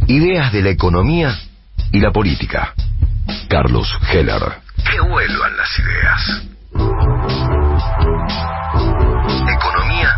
Ideas de la economía y la política. Carlos Heller. Que vuelvan las ideas. Economía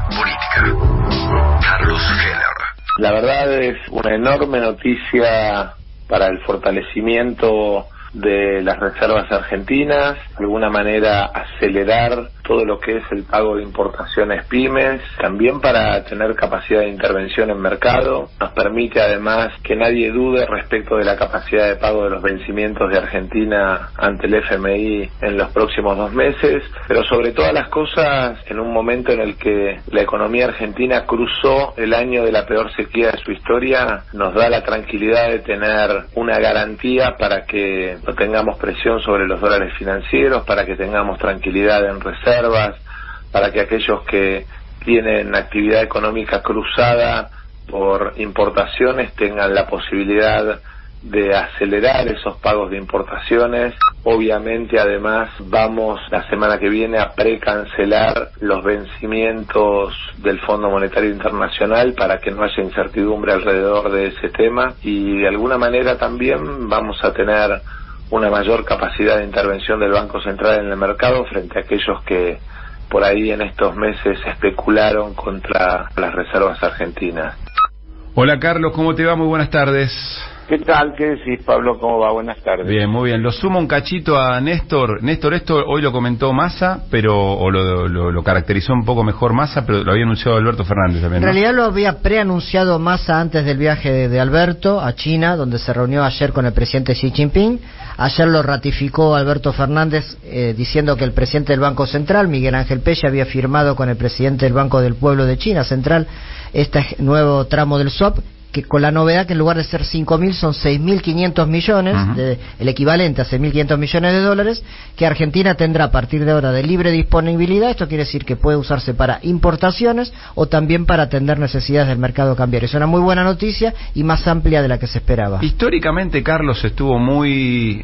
política. Carlos Heller. La verdad es una enorme noticia para el fortalecimiento de las reservas argentinas, de alguna manera acelerar todo lo que es el pago de importaciones pymes, también para tener capacidad de intervención en mercado. Nos permite además que nadie dude respecto de la capacidad de pago de los vencimientos de Argentina ante el FMI en los próximos 2 meses, pero sobre todas las cosas en un momento en el que la economía argentina cruzó el año de la peor sequía de su historia, nos da la tranquilidad de tener una garantía para que no tengamos presión sobre los dólares financieros, para que tengamos tranquilidad en reservas, para que aquellos que tienen actividad económica cruzada por importaciones tengan la posibilidad de acelerar esos pagos de importaciones. Obviamente, además, vamos la semana que viene a precancelar los vencimientos del Fondo Monetario Internacional para que no haya incertidumbre alrededor de ese tema, y de alguna manera también vamos a tener una mayor capacidad de intervención del Banco Central en el mercado frente a aquellos que por ahí en estos meses especularon contra las reservas argentinas. Hola Carlos, ¿cómo te va? Muy buenas tardes. ¿Qué tal? ¿Qué decís, Pablo? ¿Cómo va? Buenas tardes. Bien, muy bien. Lo sumo un cachito a Néstor. Néstor, esto hoy lo comentó Massa, pero lo caracterizó un poco mejor Massa, pero lo había anunciado Alberto Fernández también, ¿no? En realidad lo había preanunciado Massa antes del viaje de Alberto a China, donde se reunió ayer con el presidente Xi Jinping. Ayer lo ratificó Alberto Fernández diciendo que el presidente del Banco Central, Miguel Ángel Pella, había firmado con el presidente del Banco del Pueblo de China Central este nuevo tramo del swap, que con la novedad que en lugar de ser 5.000 son 6.500 millones, el equivalente a 6.500 millones de dólares, que Argentina tendrá a partir de ahora de libre disponibilidad. Esto quiere decir que puede usarse para importaciones o también para atender necesidades del mercado cambiario. Es una muy buena noticia y más amplia de la que se esperaba. Históricamente, Carlos, estuvo muy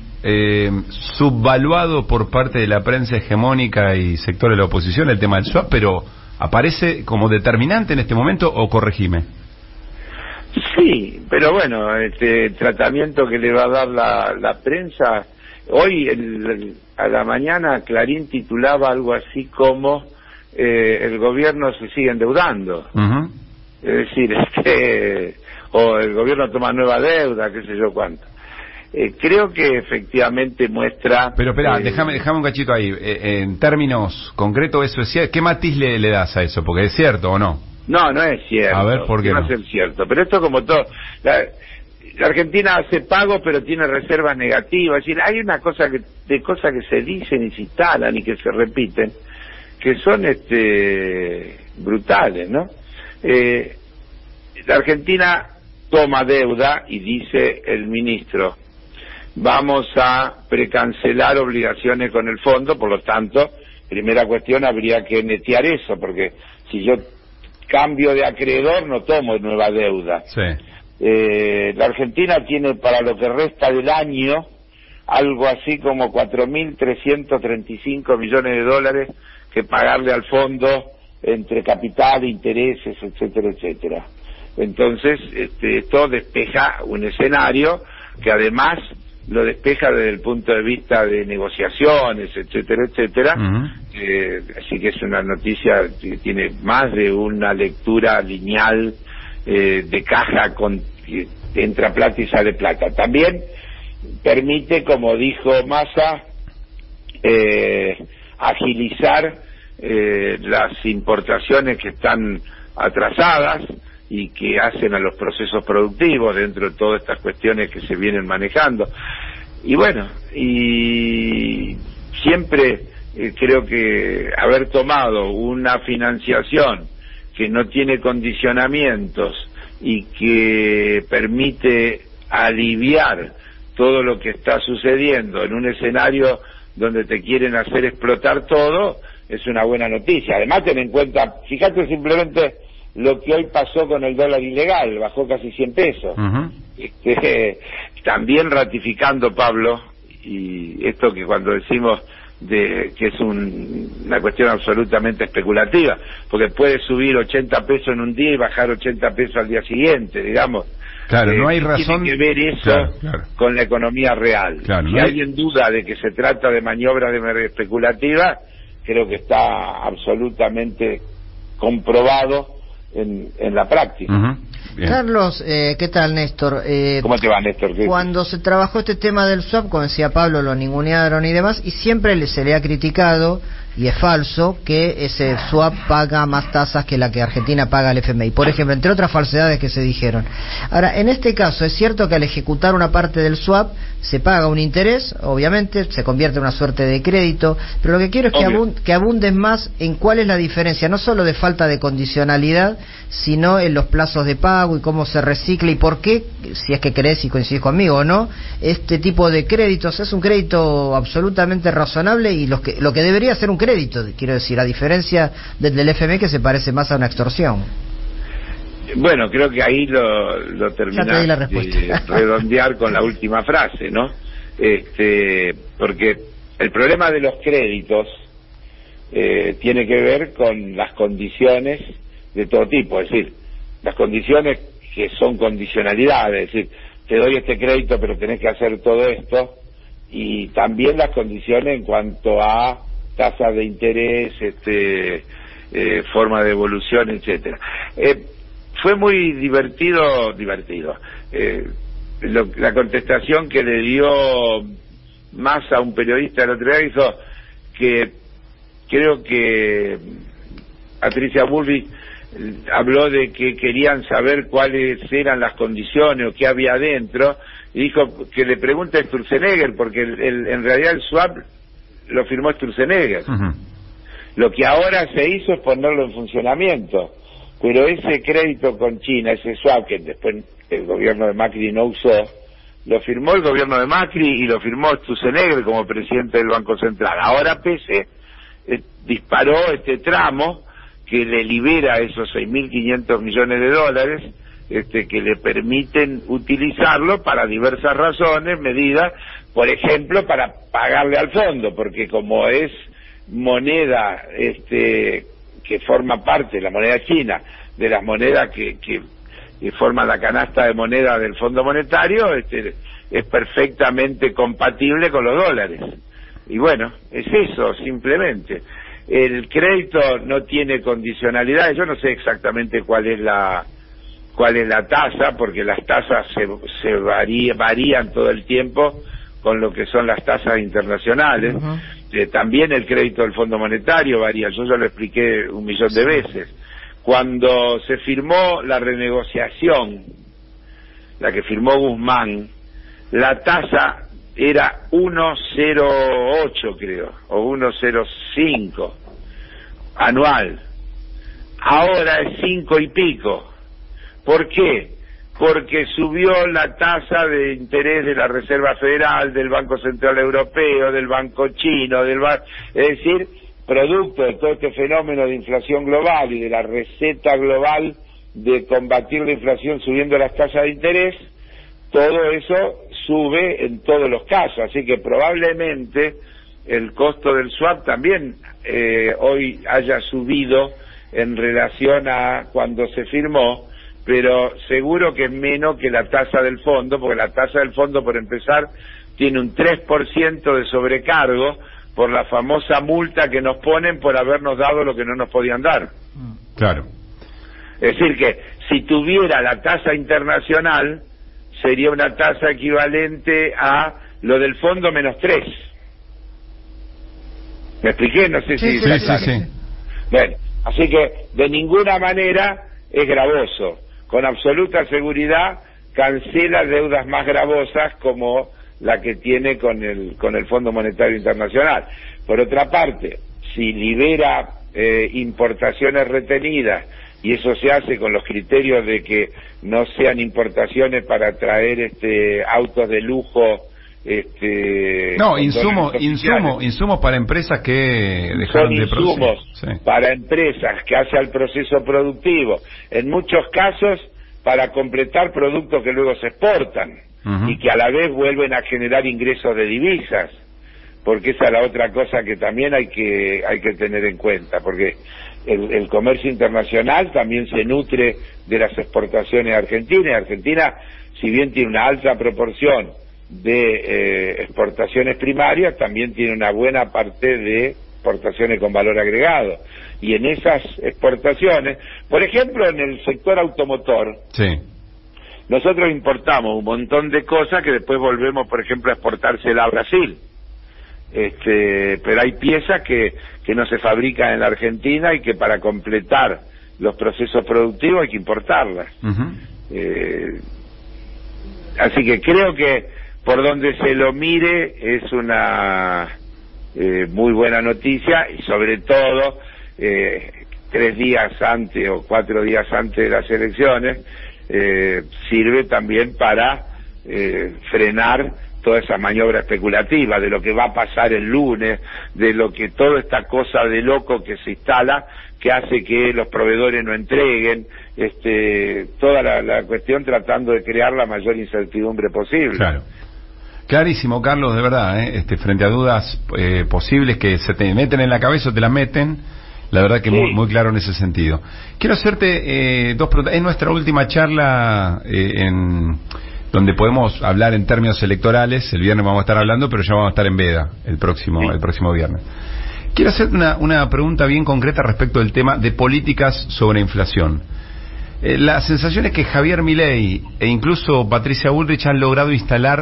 subvaluado por parte de la prensa hegemónica y sector de la oposición el tema del swap, pero ¿aparece como determinante en este momento o corregime? Sí, pero bueno, este tratamiento que le va a dar la prensa, hoy a la mañana Clarín titulaba algo así como el gobierno se sigue endeudando, es decir, o el gobierno toma nueva deuda, qué sé yo cuánto. Creo que efectivamente muestra... Pero espera, déjame un cachito ahí, en términos concretos, eso es cierto. ¿Qué matiz le das a eso? Porque es cierto o no. No, no es cierto. A ver, ¿por qué no? Es cierto, pero esto como todo, la Argentina hace pagos pero tiene reservas negativas, es decir, hay una cosa de cosas que se dicen y se instalan y que se repiten, que son brutales, ¿no? La Argentina toma deuda y dice el ministro, vamos a precancelar obligaciones con el fondo, por lo tanto, primera cuestión, habría que netear eso, porque si yo cambio de acreedor no tomo nueva deuda. Sí. La Argentina tiene para lo que resta del año algo así como 4.335 millones de dólares que pagarle al fondo entre capital, intereses, etcétera, etcétera. Entonces, esto despeja un escenario que además lo despeja desde el punto de vista de negociaciones, etcétera, etcétera. Así que es una noticia que tiene más de una lectura lineal de caja con que entra plata y sale plata. También permite, como dijo Massa, agilizar las importaciones que están atrasadas y que hacen a los procesos productivos dentro de todas estas cuestiones que se vienen manejando. Y bueno, y siempre creo que haber tomado una financiación que no tiene condicionamientos y que permite aliviar todo lo que está sucediendo en un escenario donde te quieren hacer explotar todo, es una buena noticia. Además, ten en cuenta, fíjate simplemente lo que hoy pasó con el dólar ilegal, bajó casi 100 pesos. También ratificando, Pablo, y esto que cuando decimos que es una cuestión absolutamente especulativa, porque puede subir 80 pesos en un día y bajar 80 pesos al día siguiente, digamos. Claro, no hay razón. Tiene que ver eso con la economía real. Claro, si alguien duda de que se trata de maniobras especulativas, creo que está absolutamente comprobado en la práctica. Carlos, ¿qué tal, Néstor? ¿Cómo te va, Néstor? Cuando se trabajó este tema del swap, como decía Pablo, lo ningunearon y demás, y siempre se le ha criticado, y es falso, que ese swap paga más tasas que la que Argentina paga al FMI, por ejemplo, entre otras falsedades que se dijeron. Ahora, en este caso, es cierto que al ejecutar una parte del swap se paga un interés, obviamente, se convierte en una suerte de crédito, pero lo que quiero es que abundes más en cuál es la diferencia, no solo de falta de condicionalidad, sino en los plazos de pago y cómo se recicla y por qué, si es que crees y coincidís conmigo o no, este tipo de créditos es un crédito absolutamente razonable y lo que debería ser un crédito, quiero decir, a diferencia del FMI, que se parece más a una extorsión. Bueno, creo que ahí lo terminás de redondear con la última frase, ¿no? Porque el problema de los créditos tiene que ver con las condiciones de todo tipo, es decir, las condiciones que son condicionalidades, es decir, te doy este crédito pero tenés que hacer todo esto, y también las condiciones en cuanto a tasas de interés, forma de evolución, etcétera. Fue muy divertido, la contestación que le dio Massa a un periodista el otro día, dijo que creo que Patricia Bullrich habló de que querían saber cuáles eran las condiciones o qué había adentro, y dijo que le pregunte a Sturzenegger, porque en realidad el swap lo firmó Sturzenegger. Lo que ahora se hizo es ponerlo en funcionamiento, pero ese crédito con China, ese swap que después el gobierno de Macri no usó, lo firmó el gobierno de Macri y lo firmó Sturzenegger como presidente del Banco Central. Ahora PESE disparó este tramo que le libera esos 6.500 millones de dólares, que le permiten utilizarlo para diversas razones, medidas, por ejemplo, para pagarle al fondo, porque como es moneda que forma parte, la moneda china, de las monedas que forman la canasta de moneda del Fondo Monetario, es perfectamente compatible con los dólares. Y bueno, es eso, simplemente. El crédito no tiene condicionalidades. Yo no sé exactamente cuál es la tasa, porque las tasas se varían todo el tiempo con lo que son las tasas internacionales. También el crédito del Fondo Monetario varía. Yo ya lo expliqué 1.000.000 de veces. Cuando se firmó la renegociación, la que firmó Guzmán, la tasa era 1,08 creo, o 1,05 anual. Ahora es 5 y pico. ¿Por qué? Porque subió la tasa de interés de la Reserva Federal, del Banco Central Europeo, del Banco Chino, es decir, producto de todo este fenómeno de inflación global y de la receta global de combatir la inflación subiendo las tasas de interés, todo eso sube en todos los casos, así que probablemente el costo del swap también hoy haya subido en relación a cuando se firmó, pero seguro que es menos que la tasa del fondo, porque la tasa del fondo, por empezar, tiene un 3% de sobrecargo por la famosa multa que nos ponen por habernos dado lo que no nos podían dar. Claro. Es decir que si tuviera la tasa internacional, sería una tasa equivalente a lo del fondo menos 3. ¿Me expliqué? No sé si... Sí. Bueno, así que de ninguna manera es gravoso. Con absoluta seguridad cancela deudas más gravosas como la que tiene con el Fondo Monetario Internacional. Por otra parte, si libera importaciones retenidas, y eso se hace con los criterios de que no sean importaciones para traer autos de lujo, insumos para empresas que dejaron de producir. Insumos para empresas que hace al proceso productivo, en muchos casos para completar productos que luego se exportan y que a la vez vuelven a generar ingresos de divisas, porque esa es la otra cosa que también hay que tener en cuenta, porque el comercio internacional también se nutre de las exportaciones argentinas. Argentina, si bien tiene una alta proporción de exportaciones primarias, también tiene una buena parte de exportaciones con valor agregado. Y en esas exportaciones, por ejemplo, en el sector automotor, Sí. nosotros importamos un montón de cosas que después volvemos, por ejemplo, a exportársela a Brasil. Pero hay piezas que no se fabrican en la Argentina y que para completar los procesos productivos hay que importarlas. Así que creo que por donde se lo mire es una muy buena noticia, y sobre todo 3 días antes o 4 días antes de las elecciones sirve también para frenar toda esa maniobra especulativa de lo que va a pasar el lunes, de lo que toda esta cosa de loco que se instala, que hace que los proveedores no entreguen, toda la cuestión tratando de crear la mayor incertidumbre posible. Claro. Clarísimo, Carlos, de verdad, frente a dudas posibles que se te meten en la cabeza o te las meten, la verdad que muy, muy claro en ese sentido. Quiero hacerte 2 preguntas. Es nuestra última charla donde podemos hablar en términos electorales. El viernes vamos a estar hablando, pero ya vamos a estar en veda el próximo viernes. Quiero hacerte una pregunta bien concreta respecto del tema de políticas sobre inflación. La sensación es que Javier Milei e incluso Patricia Bullrich han logrado instalar,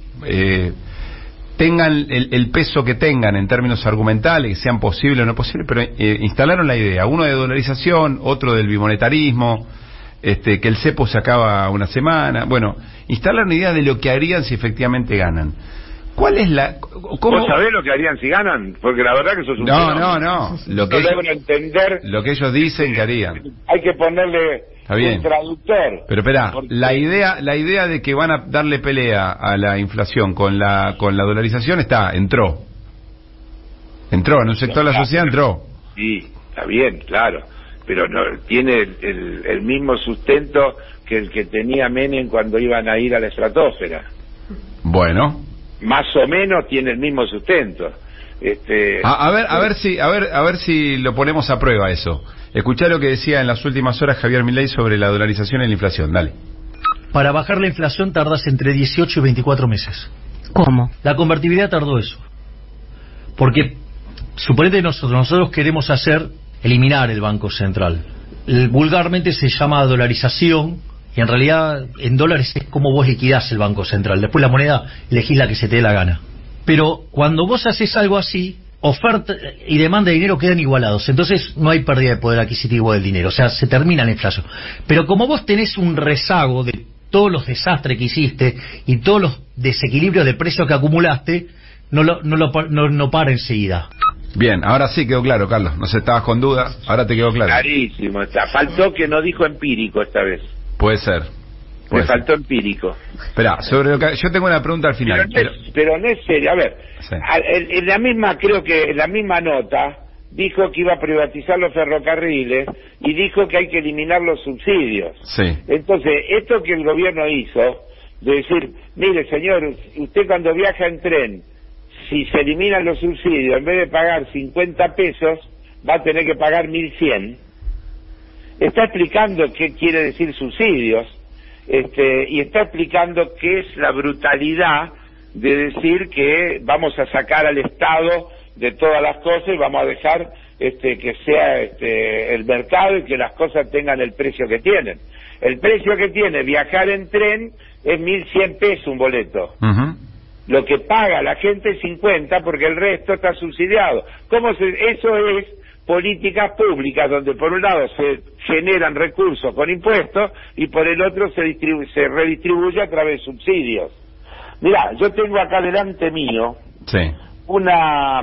tengan el peso que tengan en términos argumentales, que sean posibles o no posibles, pero instalaron la idea, uno de dolarización, otro del bimonetarismo, que el cepo se acaba una semana. Bueno, instalaron la idea de lo que harían si efectivamente ganan. ¿Cuál es la...? ¿Cómo? ¿Vos sabés lo que harían si ganan? Porque la verdad que eso es un No. Lo que ellos dicen que harían. Hay que ponerle un traductor. Pero espera, la idea de que van a darle pelea a la inflación con la dolarización entró en un sector de la sociedad, entró. Sí, está bien, claro, pero no tiene el mismo sustento que el que tenía Menem cuando iban a ir a la estratosfera. Bueno, más o menos tiene el mismo sustento. A ver si lo ponemos a prueba eso. Escuchá lo que decía en las últimas horas Javier Milei sobre la dolarización y la inflación. Dale. Para bajar la inflación tardás entre 18 y 24 meses. ¿Cómo? La convertibilidad tardó eso. Porque suponete nosotros queremos eliminar el Banco Central. Vulgarmente se llama dolarización, y en realidad en dólares es como vos liquidás el Banco Central. Después la moneda elegís la que se te dé la gana. Pero cuando vos haces algo así, oferta y demanda de dinero quedan igualados. Entonces no hay pérdida de poder adquisitivo del dinero. O sea, se termina la inflación. Pero como vos tenés un rezago de todos los desastres que hiciste y todos los desequilibrios de precios que acumulaste, no para enseguida. Bien, ahora sí quedó claro, Carlos. No sé, estabas con duda, ahora te quedó claro. Clarísimo está. Faltó que no dijo empírico esta vez. Puede ser. Me faltó empírico. Espera, sobre lo que yo tengo una pregunta al final. Pero no es serio. A ver, sí. Creo que en la misma nota dijo que iba a privatizar los ferrocarriles y dijo que hay que eliminar los subsidios. Sí. Entonces, esto que el gobierno hizo, de decir, mire señor, usted cuando viaja en tren, si se eliminan los subsidios, en vez de pagar 50 pesos, va a tener que pagar 1.100. Está explicando qué quiere decir subsidios, y está explicando qué es la brutalidad de decir que vamos a sacar al Estado de todas las cosas y vamos a dejar que sea el mercado y que las cosas tengan el precio que tienen. El precio que tiene viajar en tren es 1.100 pesos un boleto. Lo que paga la gente es 50 porque el resto está subsidiado. Eso es políticas públicas donde por un lado se generan recursos con impuestos y por el otro se redistribuye a través de subsidios. Mirá, yo tengo acá delante mío una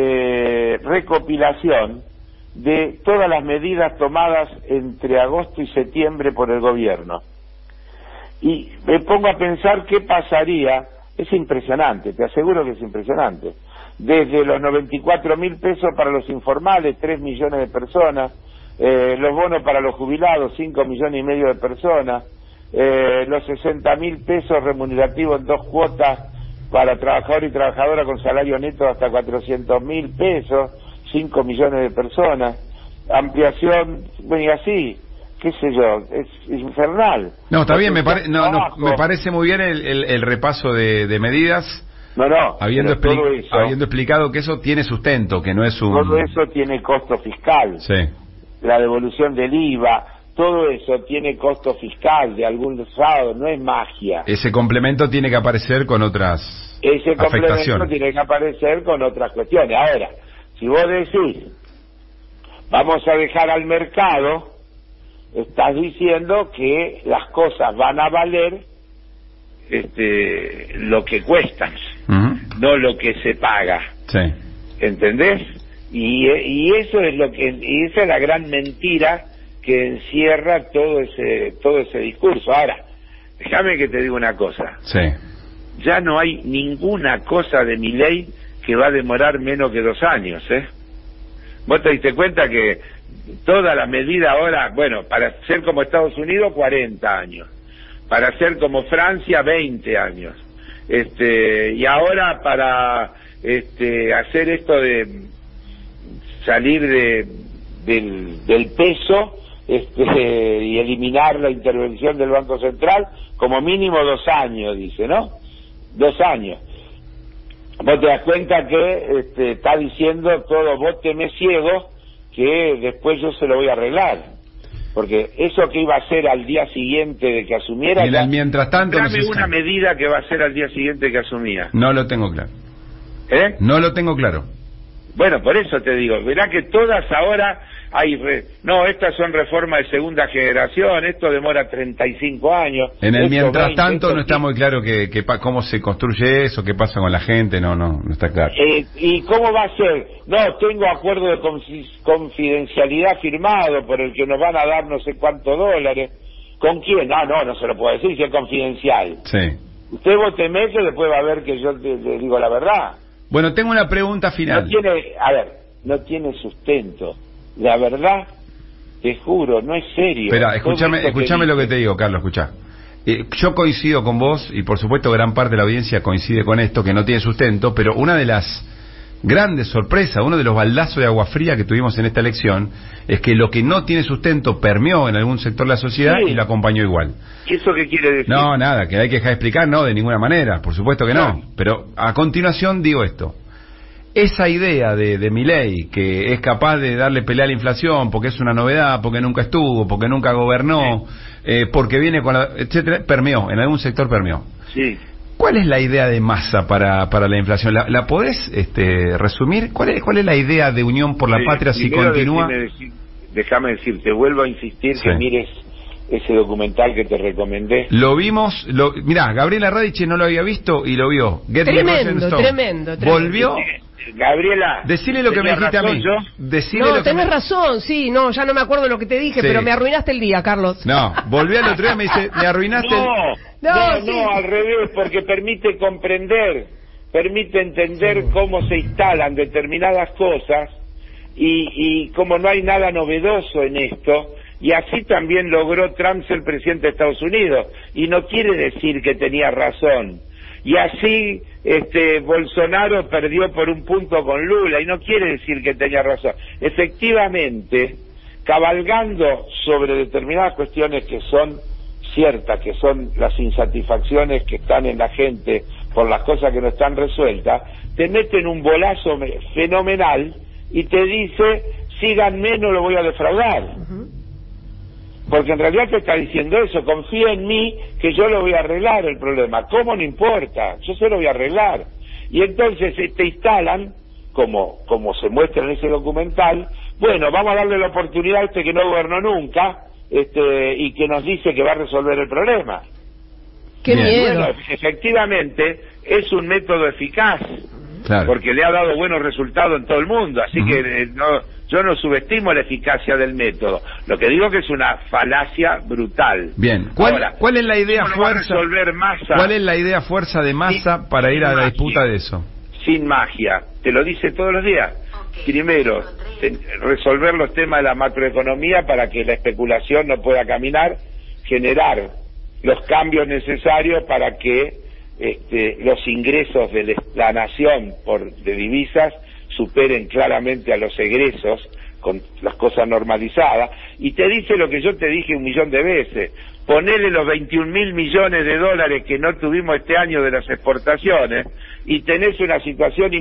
recopilación de todas las medidas tomadas entre agosto y septiembre por el gobierno. Y me pongo a pensar qué pasaría. Es impresionante, te aseguro que es impresionante. Desde los 94.000 pesos para los informales, 3 millones de personas, los bonos para los jubilados, 5 millones y medio de personas, los 60.000 pesos remunerativos en 2 cuotas para trabajador y trabajadora con salario neto hasta 400.000 pesos, 5 millones de personas, ampliación, bueno, y así, qué sé yo, es infernal. No, está bien, me parece muy bien el repaso de medidas. Habiendo explicado que eso tiene sustento, que no es un... Todo eso tiene costo fiscal. Sí. La devolución del IVA, todo eso tiene costo fiscal de algún lado, no es magia. Ese complemento tiene que aparecer con otras afectaciones. Complemento tiene que aparecer con otras cuestiones. Ahora, si vos decís, vamos a dejar al mercado, estás diciendo que las cosas van a valer lo que cuestan, no lo que se paga. Sí. ¿Entendés? Y eso es y esa es la gran mentira que encierra todo ese discurso. Ahora, déjame que te diga una cosa. Sí. Ya no hay ninguna cosa de mi ley que va a demorar menos que 2 años, ¿eh? Vos te diste cuenta que toda la medida ahora, bueno, para ser como Estados Unidos, 40 años. Para ser como Francia, 20 años. Y ahora para hacer esto de salir del peso y eliminar la intervención del Banco Central, como mínimo 2 años, dice, ¿no? 2 años. Vos te das cuenta que está diciendo todo, vos tenés ciego, que después yo se lo voy a arreglar. Porque eso que iba a hacer al día siguiente de que asumiera... mientras tanto... Dame una medida que va a hacer al día siguiente que asumía. No lo tengo claro. ¿Eh? No lo tengo claro. Bueno, por eso te digo, verá que todas ahora no, estas son reformas de segunda generación, esto demora 35 años. En el mientras tanto no está muy claro cómo se construye eso, qué pasa con la gente, no está claro. ¿Y cómo va a ser? No, tengo acuerdo de confidencialidad firmado por el que nos van a dar no sé cuántos dólares. ¿Con quién? No se lo puedo decir si es confidencial. Sí. Usted vóteme que después va a ver que yo le digo la verdad. Bueno, tengo una pregunta final. No tiene sustento. La verdad, te juro, no es serio. Espera, escúchame lo que te digo, Carlos, escuchá. Yo coincido con vos, y por supuesto gran parte de la audiencia coincide con esto, que no tiene sustento, pero una de las grandes sorpresas, uno de los baldazos de agua fría que tuvimos en esta elección, es que lo que no tiene sustento permeó en algún sector de la sociedad y lo acompañó igual. ¿Y eso qué quiere decir? No, nada, que hay que dejar de explicar, no, de ninguna manera, por supuesto que no. Pero a continuación digo esto. Esa idea de Milei, que es capaz de darle pelea a la inflación porque es una novedad, porque nunca estuvo, porque nunca gobernó, porque viene con etcétera, permeó, en algún sector permeó. Sí. ¿Cuál es la idea de Massa para la inflación? ¿La podés resumir? ¿Cuál es la idea de Unión por la Patria si continúa? Déjame decirte, vuelvo a insistir que mires ese documental que te recomendé. Lo vimos, mirá, Gabriela Radice no lo había visto y lo vio. Tremendo. Volvió. Gabriela, decile lo que me dijiste a mí. Tenés razón, sí, ya no me acuerdo lo que te dije, pero me arruinaste el día, Carlos. No, volví al otro día y me dice, me arruinaste No, al revés, porque permite comprender, permite entender cómo se instalan determinadas cosas y como no hay nada novedoso en esto, y así también logró Trump ser presidente de Estados Unidos, y no quiere decir que tenía razón. Y así Bolsonaro perdió por un punto con Lula y no quiere decir que tenía razón. Efectivamente, cabalgando sobre determinadas cuestiones que son ciertas, que son las insatisfacciones que están en la gente por las cosas que no están resueltas, te meten un bolazo fenomenal y te dice, síganme, no lo voy a defraudar. Porque en realidad te está diciendo eso, confía en mí que yo lo voy a arreglar el problema. ¿Cómo? No importa, yo se lo voy a arreglar. Y entonces te instalan, como se muestra en ese documental, bueno, vamos a darle la oportunidad a este que no gobernó nunca, y que nos dice que va a resolver el problema. ¡Qué miedo! Bueno, efectivamente, es un método eficaz, porque le ha dado buenos resultados en todo el mundo, así que yo no subestimo la eficacia del método. Lo que digo que es una falacia brutal. Bien. ¿Cuál es la idea fuerza? ¿Cuál es la idea fuerza de Massa para ir a la disputa de eso? Sin magia. Te lo dice todos los días. Primero, resolver los temas de la macroeconomía para que la especulación no pueda caminar, generar los cambios necesarios para que los ingresos de la nación de divisas superen claramente a los egresos, con las cosas normalizadas, y te dice lo que yo te dije 1.000.000 de veces: ponele los 21.000 millones de dólares que no tuvimos este año de las exportaciones, y tenés una situación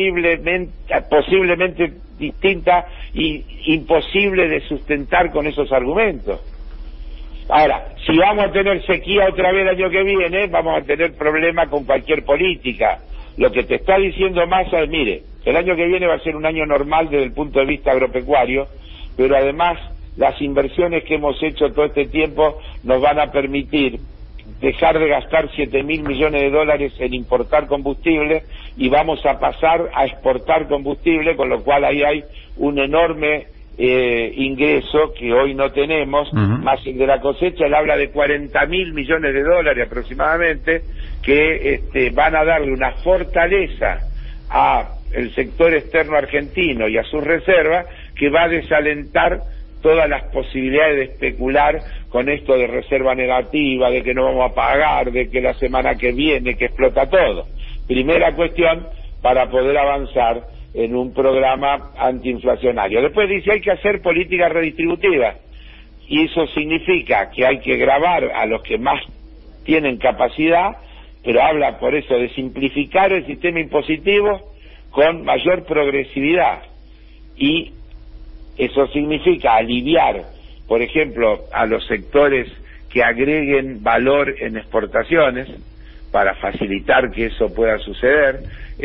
posiblemente distinta y imposible de sustentar con esos argumentos. Ahora, si vamos a tener sequía otra vez el año que viene, vamos a tener problemas con cualquier política. Lo que te está diciendo Massa es, mire, el año que viene va a ser un año normal desde el punto de vista agropecuario, pero además las inversiones que hemos hecho todo este tiempo nos van a permitir dejar de gastar 7.000 millones de dólares en importar combustible y vamos a pasar a exportar combustible, con lo cual ahí hay un enorme ingreso que hoy no tenemos, más el de la cosecha. Él habla de 40.000 millones de dólares aproximadamente, que van a darle una fortaleza a el sector externo argentino y a sus reservas, que va a desalentar todas las posibilidades de especular con esto de reserva negativa, de que no vamos a pagar, de que la semana que viene que explota todo. Primera cuestión para poder avanzar en un programa antiinflacionario. Después dice, hay que hacer políticas redistributivas, y eso significa que hay que gravar a los que más tienen capacidad, pero habla por eso de simplificar el sistema impositivo con mayor progresividad, y eso significa aliviar, por ejemplo, a los sectores que agreguen valor en exportaciones para facilitar que eso pueda suceder,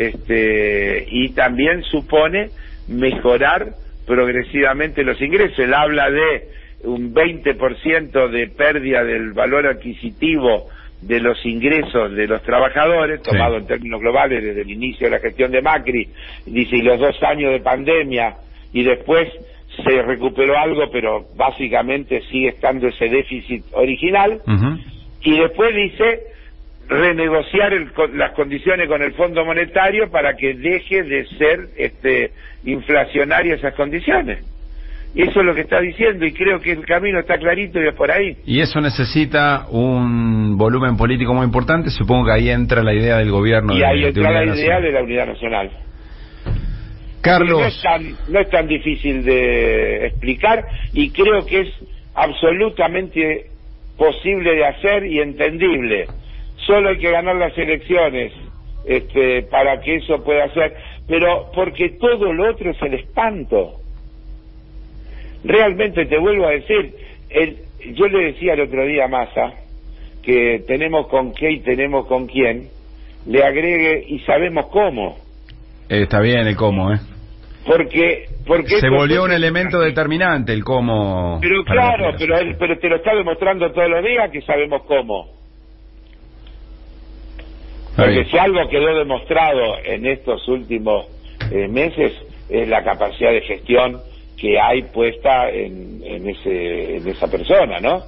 y también supone mejorar progresivamente los ingresos. Él habla de un 20% de pérdida del valor adquisitivo de los ingresos de los trabajadores, tomado en términos globales desde el inicio de la gestión de Macri, dice, y los 2 años de pandemia, y después se recuperó algo, pero básicamente sigue estando ese déficit original, y después dice renegociar las condiciones con el Fondo Monetario para que deje de ser inflacionaria esas condiciones. Eso es lo que está diciendo, y creo que el camino está clarito y es por ahí. Y eso necesita un volumen político muy importante. Supongo que ahí entra la idea del gobierno. Y ahí entra la idea de la unidad nacional. Carlos, no es tan difícil de explicar, y creo que es absolutamente posible de hacer y entendible. Solo hay que ganar las elecciones para que eso pueda ser, pero porque todo lo otro es el espanto. Realmente te vuelvo a decir, yo le decía el otro día a Massa que tenemos con qué y tenemos con quién, le agregue y sabemos cómo. Está bien el cómo, Porque se volvió un elemento determinante el cómo. Pero claro, pero te lo está demostrando todos los días que sabemos cómo. Porque si algo quedó demostrado en estos últimos meses es la capacidad de gestión que hay puesta en esa persona, ¿no?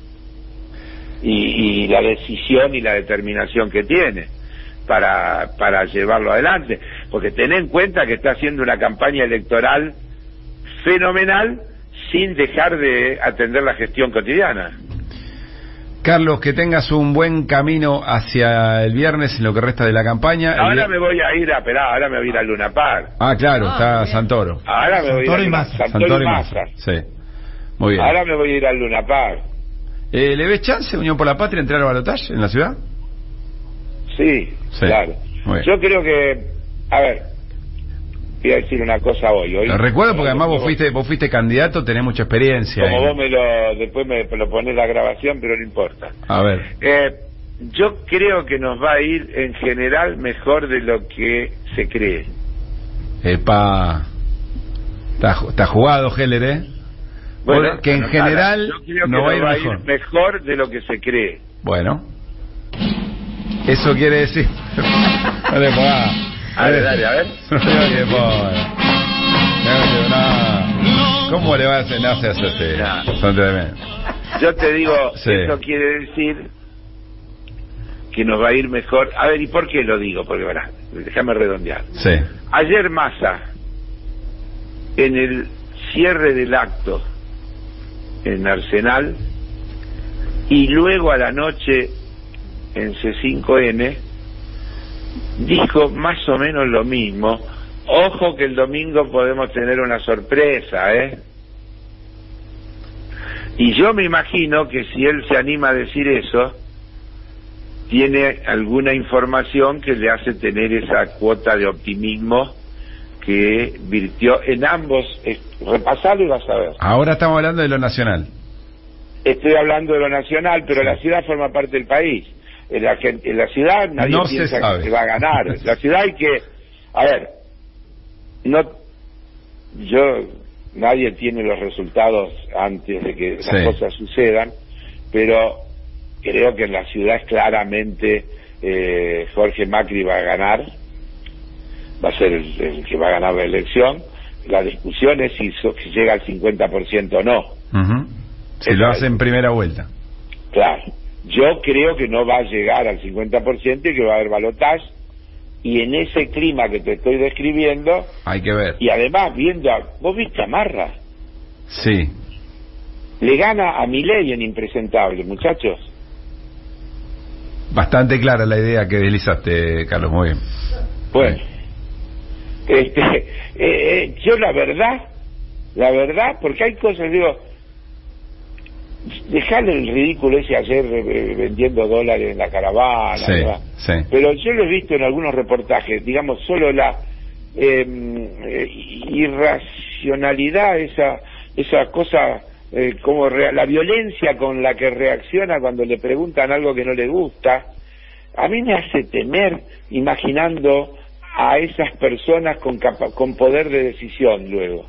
Y la decisión y la determinación que tiene para llevarlo adelante, porque ten en cuenta que está haciendo una campaña electoral fenomenal sin dejar de atender la gestión cotidiana. Carlos, que tengas un buen camino hacia el viernes en lo que resta de la campaña. Ahora me voy a ir ahora me voy a ir al Luna Park. Ah, claro, está Santoro. Ahora me voy a ir a Santoro y Massa. Sí, muy bien. Ahora me voy a ir al Luna Park. ¿Le ves chance, Unión por la Patria, entrar al balotaje en la ciudad? Sí, claro. Yo creo que, a ver, voy a decir una cosa hoy. Lo recuerdo porque además vos fuiste candidato, tenés mucha experiencia. Como vos después me lo ponés la grabación, pero no importa. A ver. Yo creo que nos va a ir en general mejor de lo que se cree. Está jugado, Heller, Bueno, que en general no va a ir mejor de lo que se cree. Bueno, eso quiere decir. No le pongas. Dale, a ver. ¿Cómo le va a hacer? No se hace Son tremendos. Yo te digo, eso quiere decir que nos va a ir mejor. A ver, ¿y por qué lo digo? Porque, verá, déjame redondear. Sí. Ayer Massa, en el cierre del acto en Arsenal, y luego a la noche en C5N, dijo más o menos lo mismo. Ojo que el domingo podemos tener una sorpresa, Y yo me imagino que si él se anima a decir eso, tiene alguna información que le hace tener esa cuota de optimismo que virtió en ambos. Repasalo y vas a ver. Ahora estamos hablando de lo nacional. Estoy hablando de lo nacional, pero la ciudad forma parte del país. En la ciudad nadie no piensa se sabe que se va a ganar. La ciudad hay que... A ver, nadie tiene los resultados antes de que las cosas sucedan, pero creo que en la ciudad es claramente Jorge Macri va a ganar, va a ser el que va a ganar la elección. La discusión es si llega al 50% o no. Si lo hace en primera vuelta. Claro, yo creo que no va a llegar al 50% y que va a haber balotaje. Y en ese clima que te estoy describiendo, hay que ver. Y además ¿vos viste a Marra? Sí. Le gana a Milei en impresentable, muchachos. Bastante clara la idea que deslizaste, Carlos, muy bien. Bueno, yo la verdad, porque hay cosas, digo, dejarle el ridículo ese ayer vendiendo dólares en la caravana, sí. Pero yo lo he visto en algunos reportajes, digamos, solo la irracionalidad, esa cosa, como la violencia con la que reacciona cuando le preguntan algo que no le gusta, a mí me hace temer imaginando a esas personas con poder de decisión luego.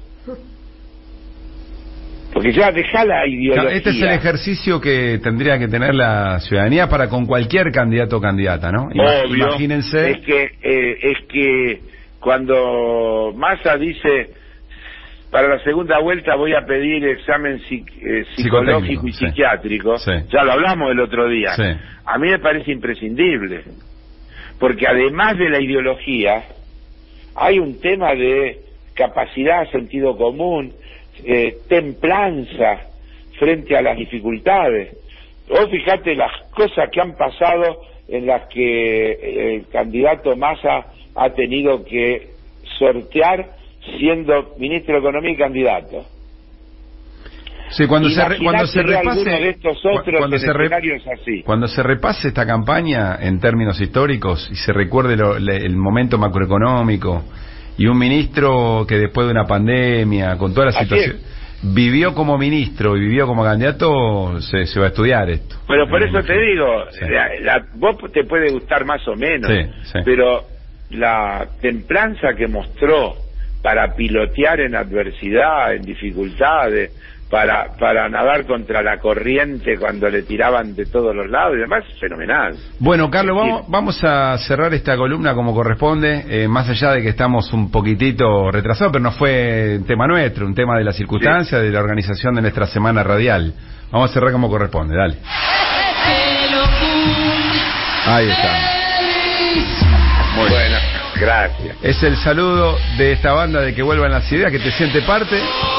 Porque ya deja la ideología. Este es el ejercicio que tendría que tener la ciudadanía para con cualquier candidato o candidata, ¿no? Obvio. Imagínense. Es que cuando Massa dice para la segunda vuelta voy a pedir examen psicológico y psiquiátrico, ya lo hablamos el otro día. A mí me parece imprescindible, porque además de la ideología hay un tema de capacidad, sentido común, templanza frente a las dificultades. Vos fijate las cosas que han pasado en las que el candidato Massa ha tenido que sortear siendo ministro de Economía y candidato. Sí, cuando se repase de estos otros escenarios así. Cuando se repase esta campaña en términos históricos y se recuerde el momento macroeconómico y un ministro que después de una pandemia, con toda la situación, vivió como ministro y vivió como candidato, se va a estudiar esto. Pero por eso te digo, vos te puede gustar más o menos, pero la templanza que mostró para pilotear en adversidad, en dificultades, para nadar contra la corriente cuando le tiraban de todos los lados y demás, es fenomenal. Bueno, Carlos, vamos a cerrar esta columna como corresponde, más allá de que estamos un poquitito retrasados, pero no fue un tema nuestro, un tema de la circunstancia, de la organización de nuestra semana radial. Vamos a cerrar como corresponde, dale. Ahí está. Muy bueno, gracias. Es el saludo de esta banda de Que Vuelvan las Ideas, que te siente parte.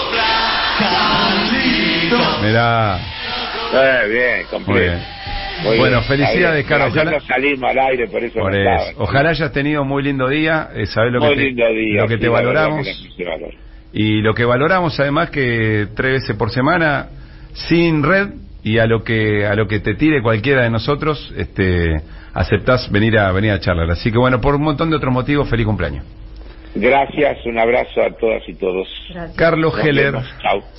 Mirá. Bien, completo. Muy bueno, felicidades, Carlos. Ya no salimos al aire, por eso. Ojalá hayas tenido muy lindo día, sabés lo que te valoramos. Y lo que valoramos además que 3 veces por semana, sin red, y a lo que te tire cualquiera de nosotros, aceptás venir a charlar. Así que bueno, por un montón de otros motivos, feliz cumpleaños. Gracias, un abrazo a todas y todos. Carlos Heller. Chao.